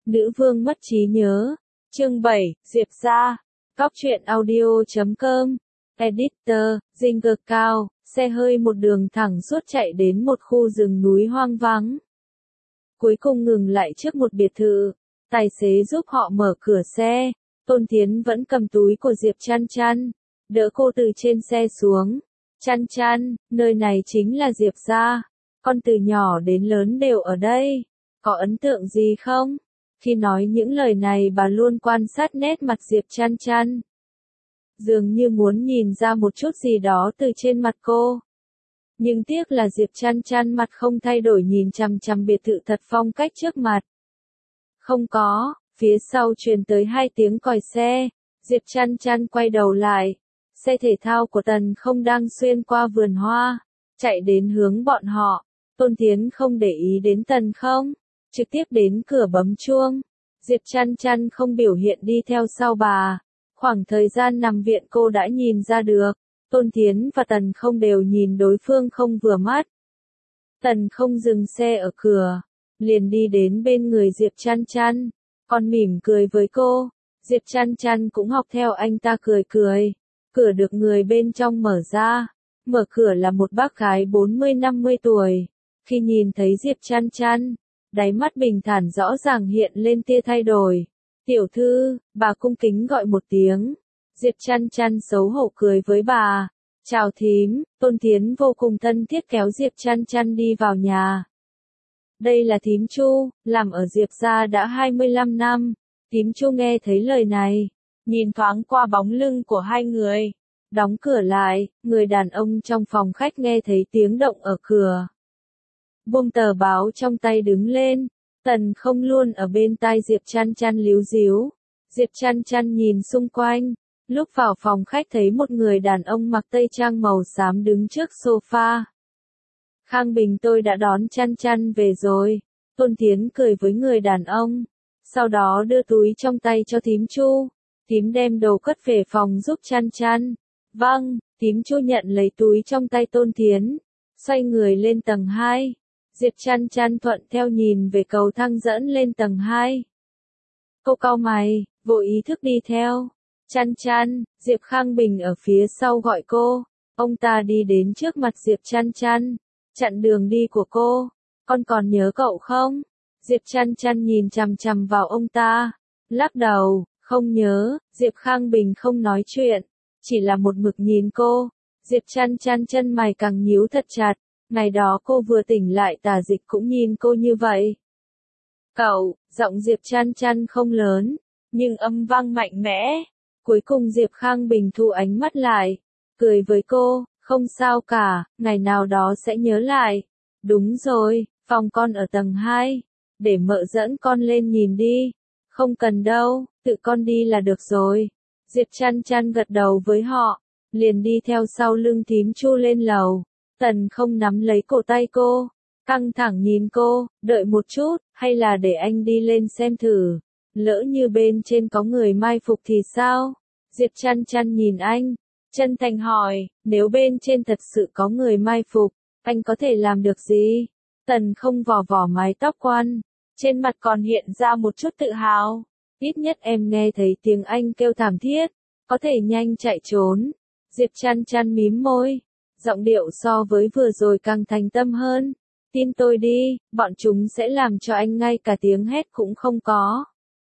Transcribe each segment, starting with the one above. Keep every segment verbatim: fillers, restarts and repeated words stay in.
Nữ vương mất trí nhớ. Chương bảy, Diệp gia. Góc truyện audio chấm com. Editor, Ginger Cao, xe hơi một đường thẳng suốt chạy đến một khu rừng núi hoang vắng. Cuối cùng ngừng lại trước một biệt thự. Tài xế giúp họ mở cửa xe. Tôn Thiến vẫn cầm túi của Diệp Chăn Chăn, đỡ cô từ trên xe xuống. Chăn Chăn, nơi này chính là Diệp gia. Con từ nhỏ đến lớn đều ở đây. Có ấn tượng gì không? Khi nói những lời này bà luôn quan sát nét mặt Diệp Chăn Chăn. Dường như muốn nhìn ra một chút gì đó từ trên mặt cô. Nhưng tiếc là Diệp Chăn Chăn mặt không thay đổi nhìn chằm chằm biệt thự thật phong cách trước mặt. Không có, phía sau truyền tới hai tiếng còi xe. Diệp Chăn Chăn quay đầu lại. Xe thể thao của Tần Không đang xuyên qua vườn hoa, chạy đến hướng bọn họ. Tôn Thiến không để ý đến Tần Không, trực tiếp đến cửa bấm chuông. Diệp Chăn Chăn không biểu hiện đi theo sau bà. Khoảng thời gian nằm viện cô đã nhìn ra được, Tôn Thiến và Tần Không đều nhìn đối phương không vừa mắt. Tần Không dừng xe ở cửa, liền đi đến bên người Diệp Chăn Chăn, còn mỉm cười với cô. Diệp Chăn Chăn cũng học theo anh ta cười cười. Cửa được người bên trong mở ra. Mở cửa là một bác gái bốn mươi năm mươi tuổi. Khi nhìn thấy Diệp Chăn Chăn, đáy mắt bình thản rõ ràng hiện lên tia thay đổi. Tiểu thư, bà cung kính gọi một tiếng. Diệp Chăn Chăn xấu hổ cười với bà. Chào thím. Tôn Thiến vô cùng thân thiết kéo Diệp Chăn Chăn đi vào nhà. Đây là thím Chu, làm ở Diệp gia đã hai mươi lăm năm. Thím Chu nghe thấy lời này, nhìn thoáng qua bóng lưng của hai người, đóng cửa lại. Người đàn ông trong phòng khách nghe thấy tiếng động ở cửa, buông tờ báo trong tay đứng lên. Tần Không luôn ở bên tai Diệp Chăn Chăn líu díu. Diệp Chăn Chăn nhìn xung quanh, lúc vào phòng khách thấy một người đàn ông mặc tây trang màu xám đứng trước sofa. Khang Bình, tôi đã đón Chăn Chăn về rồi. Tôn Thiến cười với người đàn ông, sau đó đưa túi trong tay cho thím Chu. Thím đem đồ cất về phòng giúp Chăn Chăn. Vâng. Thím Chu nhận lấy túi trong tay Tôn Thiến, xoay người lên tầng hai. Diệp Chăn Chăn thuận theo nhìn về cầu thang dẫn lên tầng hai. Cô cau mày, vô ý thức đi theo. Chăn Chăn, Diệp Khang Bình ở phía sau gọi cô. Ông ta đi đến trước mặt Diệp Chăn Chăn, chặn đường đi của cô. Con còn nhớ cậu không? Diệp Chăn Chăn nhìn chằm chằm vào ông ta, lắc đầu, không nhớ. Diệp Khang Bình không nói chuyện, chỉ là một mực nhìn cô. Diệp Chăn Chăn chân mày càng nhíu thật chặt. Ngày đó cô vừa tỉnh lại Tả Dịch cũng nhìn cô như vậy. Cậu, giọng Diệp Chăn Chăn không lớn, nhưng âm vang mạnh mẽ. Cuối cùng Diệp Khang Bình thu ánh mắt lại, cười với cô, không sao cả, ngày nào đó sẽ nhớ lại. Đúng rồi, phòng con ở tầng hai, để mợ dẫn con lên nhìn đi. Không cần đâu, tự con đi là được rồi. Diệp Chăn Chăn gật đầu với họ, liền đi theo sau lưng thím Chu lên lầu. Tần Không nắm lấy cổ tay cô, căng thẳng nhìn cô, đợi một chút, hay là để anh đi lên xem thử. Lỡ như bên trên có người mai phục thì sao? Diệp Chăn Chăn nhìn anh, chân thành hỏi, nếu bên trên thật sự có người mai phục, anh có thể làm được gì? Tần Không vò vò mái tóc quan, trên mặt còn hiện ra một chút tự hào. Ít nhất em nghe thấy tiếng anh kêu thảm thiết, có thể nhanh chạy trốn. Diệp Chăn Chăn mím môi, giọng điệu so với vừa rồi càng thành tâm hơn. Tin tôi đi, bọn chúng sẽ làm cho anh ngay cả tiếng hét cũng không có.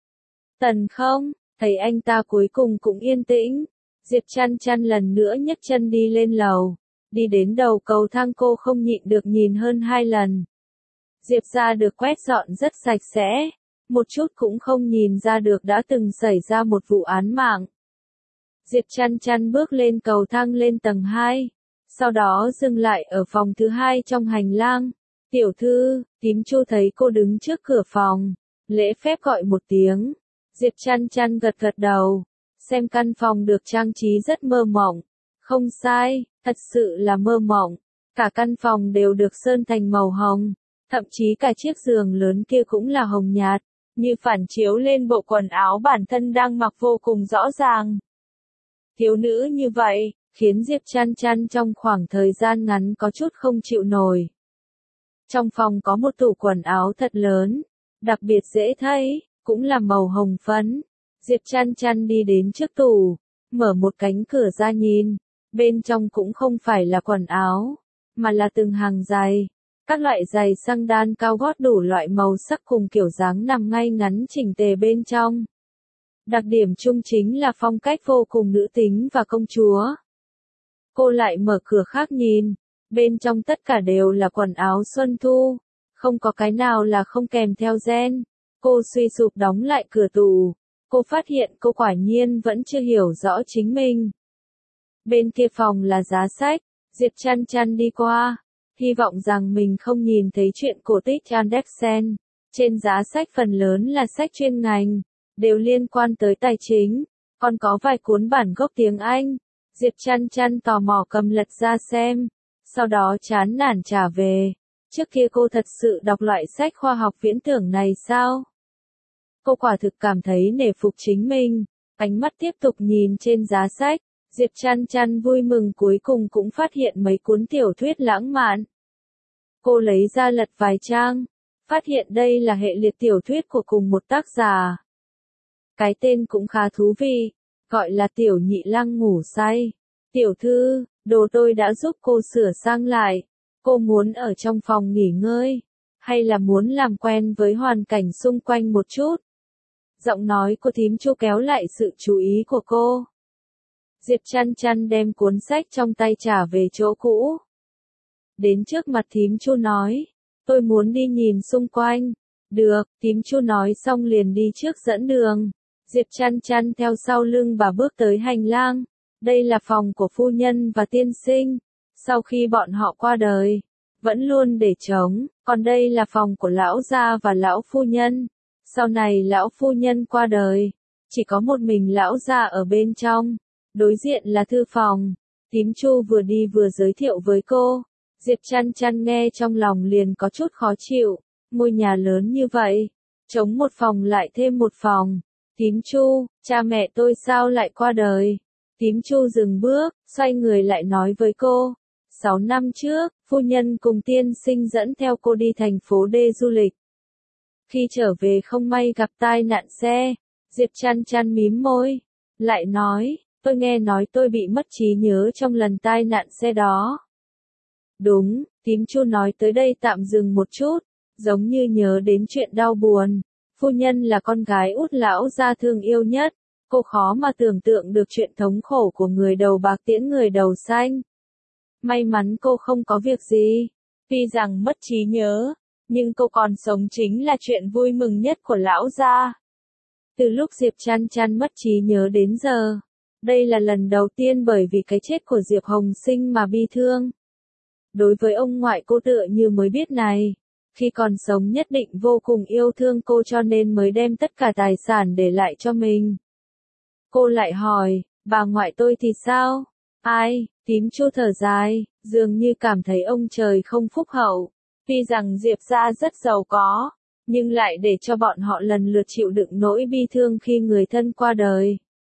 Tần Không, thấy anh ta cuối cùng cũng yên tĩnh. Diệp Chăn Chăn lần nữa nhấc chân đi lên lầu. Đi đến đầu cầu thang cô không nhịn được nhìn hơn hai lần. Diệp gia được quét dọn rất sạch sẽ, một chút cũng không nhìn ra được đã từng xảy ra một vụ án mạng. Diệp Chăn Chăn bước lên cầu thang lên tầng hai, sau đó dừng lại ở phòng thứ hai trong hành lang. Tiểu thư, thím Chu thấy cô đứng trước cửa phòng, lễ phép gọi một tiếng. Diệp Chăn Chăn gật gật đầu, xem căn phòng được trang trí rất mơ mộng. Không sai, thật sự là mơ mộng. Cả căn phòng đều được sơn thành màu hồng, thậm chí cả chiếc giường lớn kia cũng là hồng nhạt, như phản chiếu lên bộ quần áo bản thân đang mặc vô cùng rõ ràng. Thiếu nữ như vậy, khiến Diệp Chăn Chăn trong khoảng thời gian ngắn có chút không chịu nổi. Trong phòng có một tủ quần áo thật lớn, đặc biệt dễ thấy, cũng là màu hồng phấn. Diệp Chăn Chăn đi đến trước tủ, mở một cánh cửa ra nhìn, bên trong cũng không phải là quần áo, mà là từng hàng giày. Các loại giày xăng đan cao gót đủ loại màu sắc cùng kiểu dáng nằm ngay ngắn chỉnh tề bên trong. Đặc điểm chung chính là phong cách vô cùng nữ tính và công chúa. Cô lại mở cửa khác nhìn, bên trong tất cả đều là quần áo xuân thu, không có cái nào là không kèm theo gen. Cô suy sụp đóng lại cửa tủ, cô phát hiện cô quả nhiên vẫn chưa hiểu rõ chính mình. Bên kia phòng là giá sách, Diệp Chăn Chăn đi qua, hy vọng rằng mình không nhìn thấy chuyện cổ tích Andersen. Trên giá sách phần lớn là sách chuyên ngành, đều liên quan tới tài chính, còn có vài cuốn bản gốc tiếng Anh. Diệp Chăn Chăn tò mò cầm lật ra xem, sau đó chán nản trả về. Trước kia cô thật sự đọc loại sách khoa học viễn tưởng này sao? Cô quả thực cảm thấy nể phục chính mình, ánh mắt tiếp tục nhìn trên giá sách. Diệp Chăn Chăn vui mừng cuối cùng cũng phát hiện mấy cuốn tiểu thuyết lãng mạn. Cô lấy ra lật vài trang, phát hiện đây là hệ liệt tiểu thuyết của cùng một tác giả. Cái tên cũng khá thú vị, gọi là Tiểu Nhị Lăng ngủ say. Tiểu thư, đồ tôi đã giúp cô sửa sang lại. Cô muốn ở trong phòng nghỉ ngơi, hay là muốn làm quen với hoàn cảnh xung quanh một chút? Giọng nói của thím Chu kéo lại sự chú ý của cô. Diệp Chăn Chăn đem cuốn sách trong tay trả về chỗ cũ. Đến trước mặt thím Chu nói, tôi muốn đi nhìn xung quanh. Được, thím Chu nói xong liền đi trước dẫn đường. Diệp Chăn Chăn theo sau lưng bà bước tới hành lang. Đây là phòng của phu nhân và tiên sinh. Sau khi bọn họ qua đời, vẫn luôn để trống, còn đây là phòng của lão gia và lão phu nhân. Sau này lão phu nhân qua đời, chỉ có một mình lão gia ở bên trong. Đối diện là thư phòng. Thím Chu vừa đi vừa giới thiệu với cô. Diệp Chăn Chăn nghe trong lòng liền có chút khó chịu. Ngôi nhà lớn như vậy, trống một phòng lại thêm một phòng. Thím Chu, cha mẹ tôi sao lại qua đời? Thím Chu dừng bước, xoay người lại nói với cô. Sáu năm trước, phu nhân cùng tiên sinh dẫn theo cô đi thành phố D du lịch. Khi trở về không may gặp tai nạn xe. Diệp Chăn Chăn mím môi, lại nói, tôi nghe nói tôi bị mất trí nhớ trong lần tai nạn xe đó. Đúng, thím Chu nói tới đây tạm dừng một chút, giống như nhớ đến chuyện đau buồn. Phu nhân là con gái út lão gia thương yêu nhất, cô khó mà tưởng tượng được chuyện thống khổ của người đầu bạc tiễn người đầu xanh. May mắn cô không có việc gì, tuy rằng mất trí nhớ, nhưng cô còn sống chính là chuyện vui mừng nhất của lão gia. Từ lúc Diệp Chăn Chăn mất trí nhớ đến giờ, đây là lần đầu tiên bởi vì cái chết của Diệp Hồng Sinh mà bi thương. Đối với ông ngoại cô tựa như mới biết này, khi còn sống nhất định vô cùng yêu thương cô cho nên mới đem tất cả tài sản để lại cho mình. Cô lại hỏi, bà ngoại tôi thì sao? Ai? Thím Chu thở dài, dường như cảm thấy ông trời không phúc hậu. Tuy rằng Diệp gia rất giàu có, nhưng lại để cho bọn họ lần lượt chịu đựng nỗi bi thương khi người thân qua đời.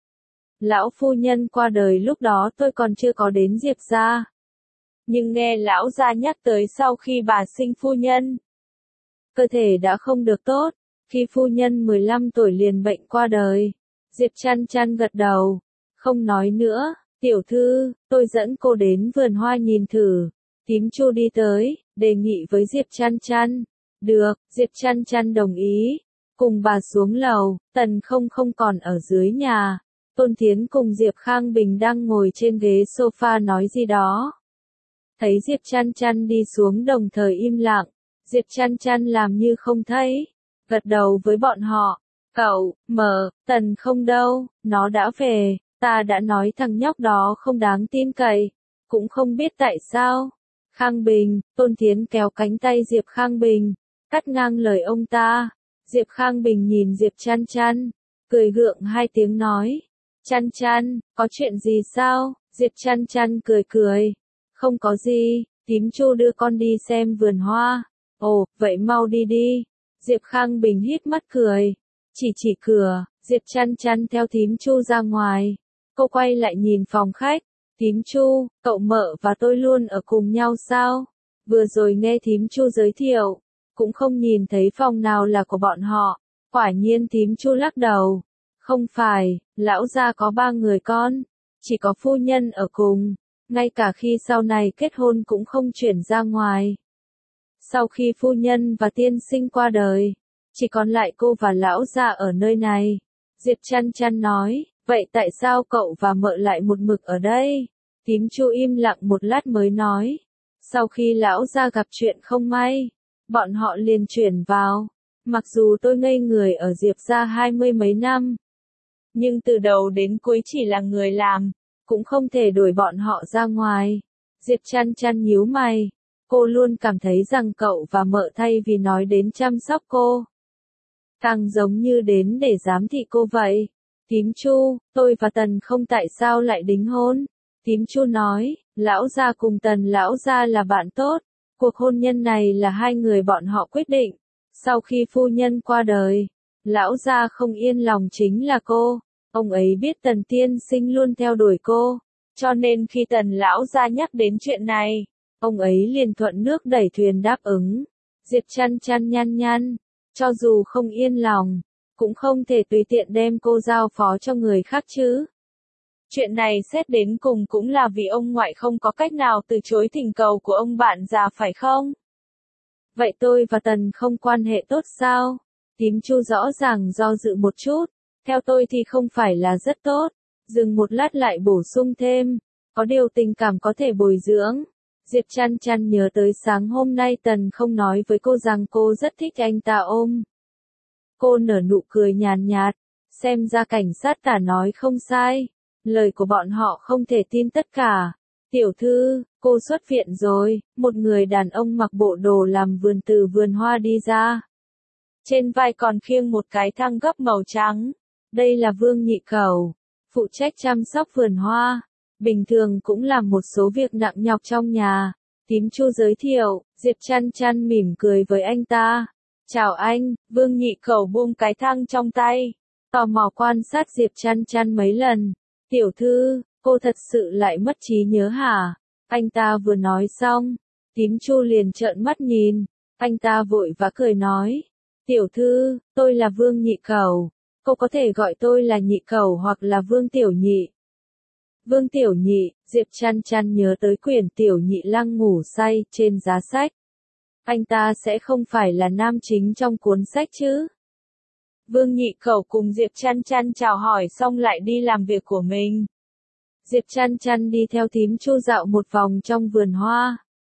Lão phu nhân qua đời lúc đó tôi còn chưa có đến Diệp gia. Nhưng nghe lão gia nhắc tới sau khi bà sinh phu nhân, cơ thể đã không được tốt, khi phu nhân mười lăm tuổi liền bệnh qua đời. Diệp Chăn Chăn gật đầu, không nói nữa. Tiểu thư, tôi dẫn cô đến vườn hoa nhìn thử. Thím Chu đi tới, đề nghị với Diệp Chăn Chăn. Được, Diệp Chăn Chăn đồng ý. Cùng bà xuống lầu, Tần Không không còn ở dưới nhà. Tôn Thiến cùng Diệp Khang Bình đang ngồi trên ghế sofa nói gì đó. Thấy Diệp Chăn Chăn đi xuống đồng thời im lặng, Diệp Chăn Chăn làm như không thấy, gật đầu với bọn họ. Cậu, mờ, Tần Không đâu, nó đã về, ta đã nói thằng nhóc đó không đáng tin cậy, cũng không biết tại sao. Khang Bình, Tôn Thiến kéo cánh tay Diệp Khang Bình, cắt ngang lời ông ta. Diệp Khang Bình nhìn Diệp Chăn Chăn, cười gượng hai tiếng nói. Chăn Chăn, có chuyện gì sao? Diệp Chăn Chăn cười cười. Không có gì, thím Chu đưa con đi xem vườn hoa. Ồ, vậy mau đi đi. Diệp Khang Bình híp mắt cười. Chỉ chỉ cửa, Diệp Chăn Chăn theo thím Chu ra ngoài. Cô quay lại nhìn phòng khách. Thím Chu, cậu mợ và tôi luôn ở cùng nhau sao? Vừa rồi nghe thím Chu giới thiệu, cũng không nhìn thấy phòng nào là của bọn họ. Quả nhiên thím Chu lắc đầu. Không phải, lão gia có ba người con, chỉ có phu nhân ở cùng, ngay cả khi sau này kết hôn cũng không chuyển ra ngoài. Sau khi phu nhân và tiên sinh qua đời, chỉ còn lại cô và lão gia ở nơi này. Diệp Chăn Chăn nói, vậy tại sao cậu và mợ lại một mực ở đây? Thím Chu im lặng một lát mới nói, sau khi lão gia gặp chuyện không may, bọn họ liền chuyển vào. Mặc dù tôi ngây người ở Diệp gia hai mươi mấy năm, nhưng từ đầu đến cuối chỉ là người làm, cũng không thể đuổi bọn họ ra ngoài. Diệp Chăn Chăn nhíu mày, cô luôn cảm thấy rằng cậu và mợ thay vì nói đến chăm sóc cô, càng giống như đến để giám thị cô vậy. Thím Chu, tôi và Tần không tại sao lại đính hôn? Thím Chu nói, lão gia cùng Tần lão gia là bạn tốt, cuộc hôn nhân này là hai người bọn họ quyết định. Sau khi phu nhân qua đời, lão gia không yên lòng chính là cô. Ông ấy biết Tần tiên sinh luôn theo đuổi cô, cho nên khi Tần lão gia nhắc đến chuyện này, ông ấy liền thuận nước đẩy thuyền đáp ứng. Diệp Chăn Chăn nhăn nhăn, cho dù không yên lòng, cũng không thể tùy tiện đem cô giao phó cho người khác chứ. Chuyện này xét đến cùng cũng là vì ông ngoại không có cách nào từ chối thỉnh cầu của ông bạn già phải không? Vậy tôi và Tần không quan hệ tốt sao? Thím Chu rõ ràng do dự một chút, theo tôi thì không phải là rất tốt. Dừng một lát lại bổ sung thêm, có điều tình cảm có thể bồi dưỡng. Diệp Chăn Chăn nhớ tới sáng hôm nay Tần không nói với cô rằng cô rất thích anh ta ôm. Cô nở nụ cười nhàn nhạt, xem ra cảnh sát cả nói không sai, lời của bọn họ không thể tin tất cả. Tiểu thư, cô xuất viện rồi, một người đàn ông mặc bộ đồ làm vườn từ vườn hoa đi ra. Trên vai còn khiêng một cái thang gấp màu trắng. Đây là Vương Nhị Cẩu, phụ trách chăm sóc vườn hoa, bình thường cũng làm một số việc nặng nhọc trong nhà. Thím Chu giới thiệu, Diệp Chăn Chăn mỉm cười với anh ta. Chào anh, Vương Nhị Cẩu buông cái thang trong tay, tò mò quan sát Diệp Chăn Chăn mấy lần. Tiểu thư, cô thật sự lại mất trí nhớ hả? Anh ta vừa nói xong, thím Chu liền trợn mắt nhìn, anh ta vội vã cười nói. Tiểu thư, tôi là Vương Nhị Cẩu, cô có thể gọi tôi là Nhị Cẩu hoặc là Vương Tiểu Nhị. Vương Tiểu Nhị, Diệp Chăn Chăn nhớ tới quyển Tiểu Nhị Lăng ngủ say trên giá sách. Anh ta sẽ không phải là nam chính trong cuốn sách chứ? Vương Nhị Cẩu cùng Diệp Chăn Chăn chào hỏi xong lại đi làm việc của mình. Diệp Chăn Chăn đi theo thím Chu dạo một vòng trong vườn hoa.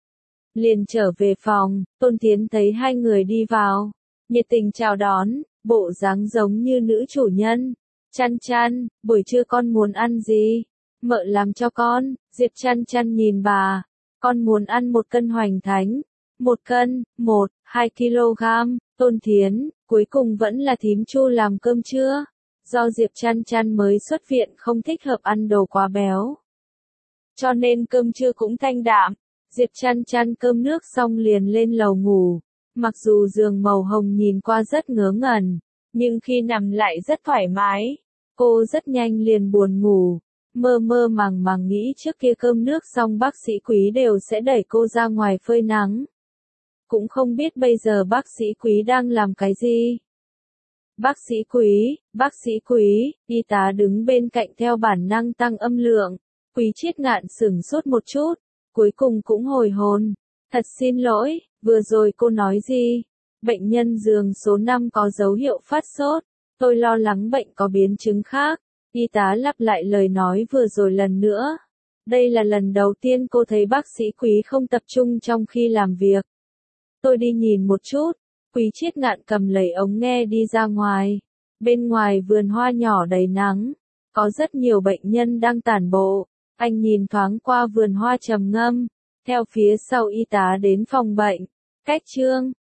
Liền trở về phòng, Tôn Tiến thấy hai người đi vào, nhiệt tình chào đón, bộ dáng giống như nữ chủ nhân. Chăn Chăn, buổi trưa con muốn ăn gì? Mợ làm cho con. Diệp Chăn Chăn nhìn bà, con muốn ăn một cân hoành thánh. Một cân, một, hai kg. Tôn Thiến, cuối cùng vẫn là thím Chu làm cơm trưa. Do Diệp Chăn Chăn mới xuất viện không thích hợp ăn đồ quá béo, cho nên cơm trưa cũng thanh đạm. Diệp Chăn Chăn cơm nước xong liền lên lầu ngủ. Mặc dù giường màu hồng nhìn qua rất ngớ ngẩn, nhưng khi nằm lại rất thoải mái. Cô rất nhanh liền buồn ngủ, mơ mơ màng màng nghĩ trước kia cơm nước xong bác sĩ Quý đều sẽ đẩy cô ra ngoài phơi nắng. Cũng không biết bây giờ bác sĩ Quý đang làm cái gì. Bác sĩ Quý, bác sĩ Quý, y tá đứng bên cạnh theo bản năng tăng âm lượng. Quý Triết Ngạn sửng sốt một chút, cuối cùng cũng hồi hồn. Thật xin lỗi, vừa rồi cô nói gì? Bệnh nhân giường số năm có dấu hiệu phát sốt, tôi lo lắng bệnh có biến chứng khác. Y tá lặp lại lời nói vừa rồi lần nữa. Đây là lần đầu tiên cô thấy bác sĩ Quý không tập trung trong khi làm việc. Tôi đi nhìn một chút. Quý Triết Ngạn cầm lấy ống nghe đi ra ngoài. Bên ngoài vườn hoa nhỏ đầy nắng, có rất nhiều bệnh nhân đang tản bộ. Anh nhìn thoáng qua vườn hoa trầm ngâm, theo phía sau y tá đến phòng bệnh. Cách chương